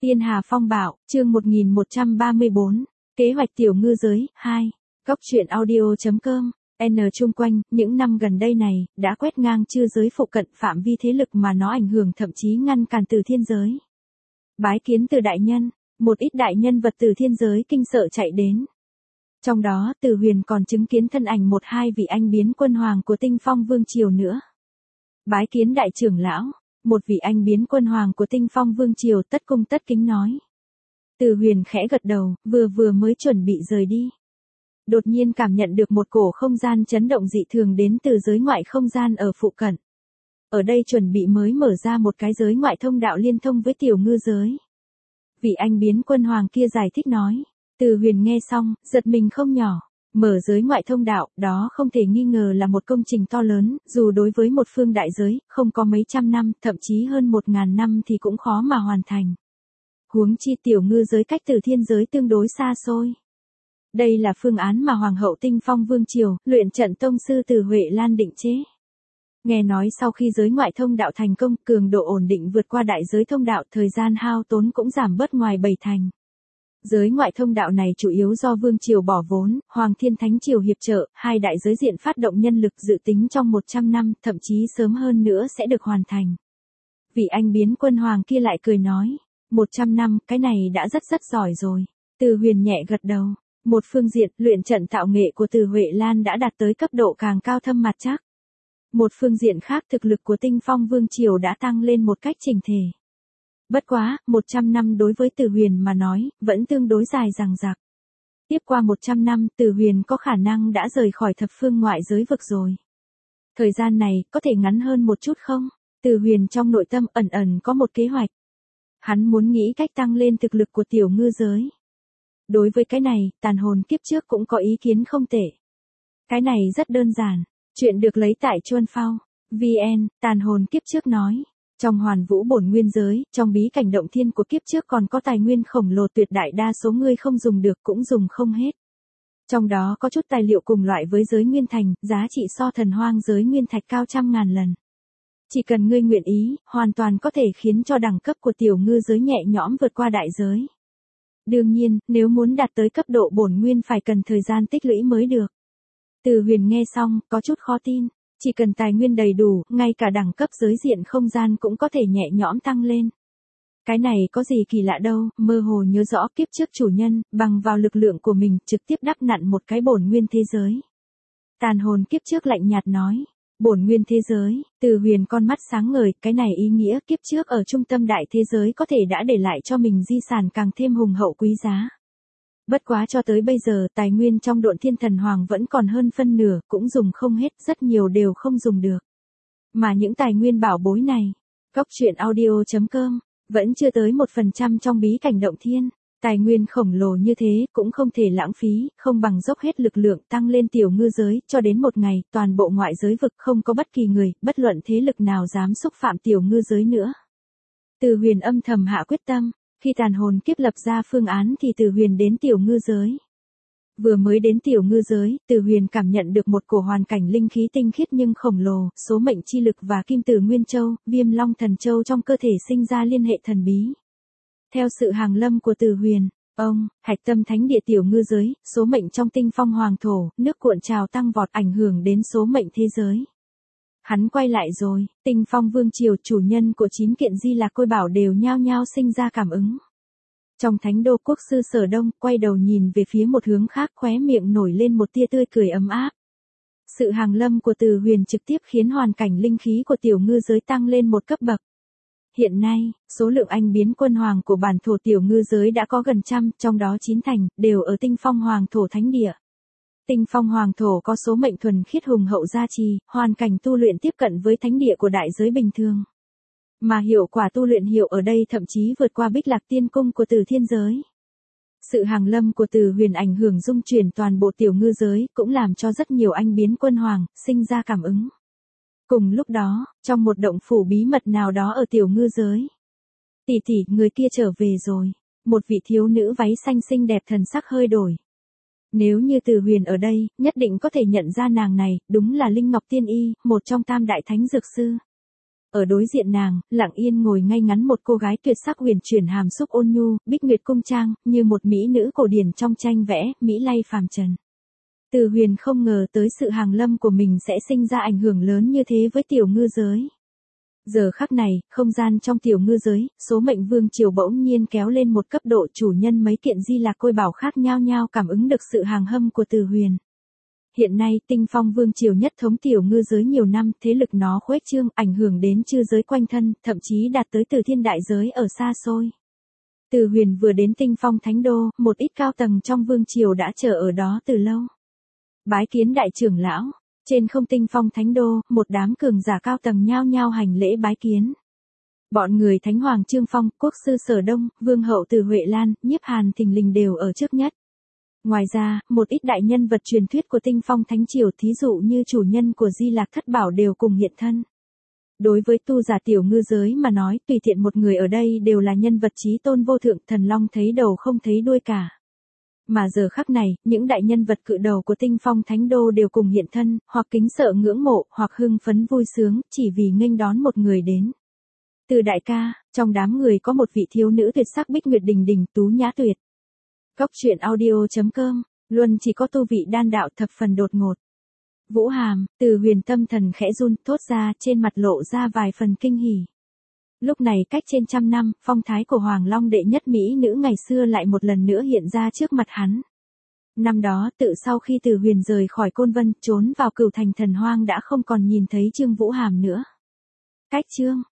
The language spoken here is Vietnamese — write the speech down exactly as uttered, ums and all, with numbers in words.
Tiên Hà Phong Bạo, chương một nghìn một trăm ba mươi bốn, Kế hoạch tiểu ngư giới, hai. Góc truyện audio.com, N chung quanh, những năm gần đây này, đã quét ngang chư giới phụ cận phạm vi thế lực mà nó ảnh hưởng thậm chí ngăn cản từ thiên giới. Bái kiến từ đại nhân, một ít đại nhân vật từ thiên giới kinh sợ chạy đến. Trong đó, Từ Huyền còn chứng kiến thân ảnh một hai vị anh biến quân hoàng của Tinh Phong Vương Triều nữa. Bái kiến đại trưởng lão. Một vị anh biến quân hoàng của Tinh Phong Vương Triều tất cung tất kính nói. Từ Huyền khẽ gật đầu, vừa vừa mới chuẩn bị rời đi. Đột nhiên cảm nhận được một cổ không gian chấn động dị thường đến từ giới ngoại không gian ở phụ cận. Ở đây chuẩn bị mới mở ra một cái giới ngoại thông đạo liên thông với tiểu ngư giới. Vị anh biến quân hoàng kia giải thích nói. Từ Huyền nghe xong, giật mình không nhỏ. Mở giới ngoại thông đạo, đó không thể nghi ngờ là một công trình to lớn, dù đối với một phương đại giới, không có mấy trăm năm, thậm chí hơn một ngàn năm thì cũng khó mà hoàn thành. Huống chi tiểu ngư giới cách từ thiên giới tương đối xa xôi. Đây là phương án mà Hoàng hậu Tinh Phong Vương Triều, luyện trận tông sư Từ Huệ Lan định chế. Nghe nói sau khi giới ngoại thông đạo thành công, cường độ ổn định vượt qua đại giới thông đạo, thời gian hao tốn cũng giảm bớt ngoài bảy thành. Giới ngoại thông đạo này chủ yếu do Vương Triều bỏ vốn, Hoàng Thiên Thánh Triều hiệp trợ, hai đại giới diện phát động nhân lực dự tính trong một trăm năm, thậm chí sớm hơn nữa sẽ được hoàn thành. Vị anh biến quân hoàng kia lại cười nói, một trăm năm, cái này đã rất rất giỏi rồi. Từ Huyền nhẹ gật đầu, một phương diện, luyện trận tạo nghệ của Từ Huệ Lan đã đạt tới cấp độ càng cao thâm mặt chắc. Một phương diện khác thực lực của Tinh Phong Vương Triều đã tăng lên một cách chỉnh thể. Bất quá, một trăm năm đối với Từ Huyền mà nói, vẫn tương đối dài dằng dặc. Tiếp qua một trăm năm, Từ Huyền có khả năng đã rời khỏi thập phương ngoại giới vực rồi. Thời gian này, có thể ngắn hơn một chút không? Từ Huyền trong nội tâm ẩn ẩn có một kế hoạch. Hắn muốn nghĩ cách tăng lên thực lực của tiểu ngư giới. Đối với cái này, Tàn Hồn kiếp trước cũng có ý kiến không tệ. Cái này rất đơn giản. Chuyện được lấy tại Chuan Phao. vn, Tàn Hồn kiếp trước nói. Trong hoàn vũ bổn nguyên giới, trong bí cảnh động thiên của kiếp trước còn có tài nguyên khổng lồ tuyệt đại đa số ngươi không dùng được cũng dùng không hết. Trong đó có chút tài liệu cùng loại với giới nguyên thành, giá trị so thần hoang giới nguyên thạch cao trăm ngàn lần. Chỉ cần ngươi nguyện ý, hoàn toàn có thể khiến cho đẳng cấp của tiểu ngư giới nhẹ nhõm vượt qua đại giới. Đương nhiên, nếu muốn đạt tới cấp độ bổn nguyên phải cần thời gian tích lũy mới được. Từ Huyền nghe xong, có chút khó tin. Chỉ cần tài nguyên đầy đủ, ngay cả đẳng cấp giới diện không gian cũng có thể nhẹ nhõm tăng lên. Cái này có gì kỳ lạ đâu, mơ hồ nhớ rõ kiếp trước chủ nhân, bằng vào lực lượng của mình, trực tiếp đắp nặn một cái bổn nguyên thế giới. Tàn Hồn kiếp trước lạnh nhạt nói, bổn nguyên thế giới, Từ Huyền con mắt sáng ngời, cái này ý nghĩa kiếp trước ở trung tâm đại thế giới có thể đã để lại cho mình di sản càng thêm hùng hậu quý giá. Bất quá cho tới bây giờ, tài nguyên trong Độn Thiên Thần Hoàng vẫn còn hơn phân nửa, cũng dùng không hết, rất nhiều đều không dùng được. Mà những tài nguyên bảo bối này, góc truyện audio.com, vẫn chưa tới một phần trăm trong bí cảnh động thiên. Tài nguyên khổng lồ như thế, cũng không thể lãng phí, không bằng dốc hết lực lượng tăng lên tiểu ngư giới, cho đến một ngày, toàn bộ ngoại giới vực không có bất kỳ người, bất luận thế lực nào dám xúc phạm tiểu ngư giới nữa. Từ Huyền âm thầm hạ quyết tâm. Khi Tàn Hồn kiếp lập ra phương án thì Từ Huyền đến tiểu ngư giới. Vừa mới đến tiểu ngư giới, Từ Huyền cảm nhận được một cổ hoàn cảnh linh khí tinh khiết nhưng khổng lồ, số mệnh chi lực và kim tử Nguyên Châu, Viêm Long Thần Châu trong cơ thể sinh ra liên hệ thần bí. Theo sự hàng lâm của Từ Huyền, ông, hạch tâm thánh địa tiểu ngư giới, số mệnh trong Tinh Phong Hoàng thổ, nước cuộn trào tăng vọt ảnh hưởng đến số mệnh thế giới. Hắn quay lại rồi, Tinh Phong Vương Triều chủ nhân của chín kiện di lạc côi bảo đều nhao nhao sinh ra cảm ứng. Trong thánh đô quốc sư Sở Đông, quay đầu nhìn về phía một hướng khác, khóe miệng nổi lên một tia tươi cười ấm áp. Sự hàng lâm của Từ Huyền trực tiếp khiến hoàn cảnh linh khí của tiểu ngư giới tăng lên một cấp bậc. Hiện nay, số lượng anh biến quân hoàng của bản thổ tiểu ngư giới đã có gần trăm, trong đó chín thành, đều ở Tinh Phong Hoàng thổ thánh địa. Tinh Phong Hoàng thổ có số mệnh thuần khiết hùng hậu gia trì, hoàn cảnh tu luyện tiếp cận với thánh địa của đại giới bình thường. Mà hiệu quả tu luyện hiệu ở đây thậm chí vượt qua Bích Lạc Tiên Cung của Từ thiên giới. Sự hàng lâm của Từ Huyền ảnh hưởng dung chuyển toàn bộ tiểu ngư giới, cũng làm cho rất nhiều anh biến quân hoàng, sinh ra cảm ứng. Cùng lúc đó, trong một động phủ bí mật nào đó ở tiểu ngư giới. Tỷ tỷ, người kia trở về rồi. Một vị thiếu nữ váy xanh xinh đẹp thần sắc hơi đổi. Nếu như Từ Huyền ở đây, nhất định có thể nhận ra nàng này, đúng là Linh Ngọc Tiên Y, một trong tam đại thánh dược sư. Ở đối diện nàng, lặng yên ngồi ngay ngắn một cô gái tuyệt sắc huyền chuyển hàm xúc ôn nhu, bích nguyệt cung trang, như một mỹ nữ cổ điển trong tranh vẽ, mỹ lay phàm trần. Từ Huyền không ngờ tới sự hàng lâm của mình sẽ sinh ra ảnh hưởng lớn như thế với tiểu ngư giới. Giờ khắc này, không gian trong tiểu ngư giới, số mệnh vương triều bỗng nhiên kéo lên một cấp độ, chủ nhân mấy kiện di lạc côi bảo khác nhau nhau cảm ứng được sự hàng hâm của Từ Huyền. Hiện nay, Tinh Phong vương triều nhất thống tiểu ngư giới nhiều năm, thế lực nó khuếch trương, ảnh hưởng đến chư giới quanh thân, thậm chí đạt tới Từ Thiên đại giới ở xa xôi. Từ Huyền vừa đến Tinh Phong thánh đô, một ít cao tầng trong vương triều đã chờ ở đó từ lâu. Bái kiến đại trưởng lão. Trên không Tinh Phong thánh đô, một đám cường giả cao tầng nhao nhao hành lễ bái kiến. Bọn người Thánh Hoàng Trương Phong, Quốc sư Sở Đông, Vương hậu Từ Huệ Lan, Nhiếp Hàn thình lình đều ở trước nhất. Ngoài ra, một ít đại nhân vật truyền thuyết của Tinh Phong thánh triều, thí dụ như chủ nhân của Di Lạc Thất Bảo đều cùng hiện thân. Đối với tu giả tiểu ngư giới mà nói, tùy tiện một người ở đây đều là nhân vật chí tôn vô thượng, thần long thấy đầu không thấy đuôi cả. Mà giờ khắc này, những đại nhân vật cự đầu của Tinh Phong thánh đô đều cùng hiện thân, hoặc kính sợ ngưỡng mộ, hoặc hưng phấn vui sướng, chỉ vì nghênh đón một người đến. Từ đại ca, trong đám người có một vị thiếu nữ tuyệt sắc bích nguyệt đình đình, tú nhã tuyệt. Góc truyện audio chấm com, Luân chỉ có tu vị đan đạo thập phần đột ngột. Vũ Hàm, Từ Huyền tâm thần khẽ run, thốt ra, trên mặt lộ ra vài phần kinh hỉ. Lúc này cách trên trăm năm, phong thái của Hoàng Long đệ nhất mỹ nữ ngày xưa lại một lần nữa hiện ra trước mặt hắn. Năm đó, tự sau khi Từ Huyền rời khỏi Côn Vân, trốn vào Cửu Thành Thần Hoang đã không còn nhìn thấy Trương Vũ Hàm nữa. Cách Trương,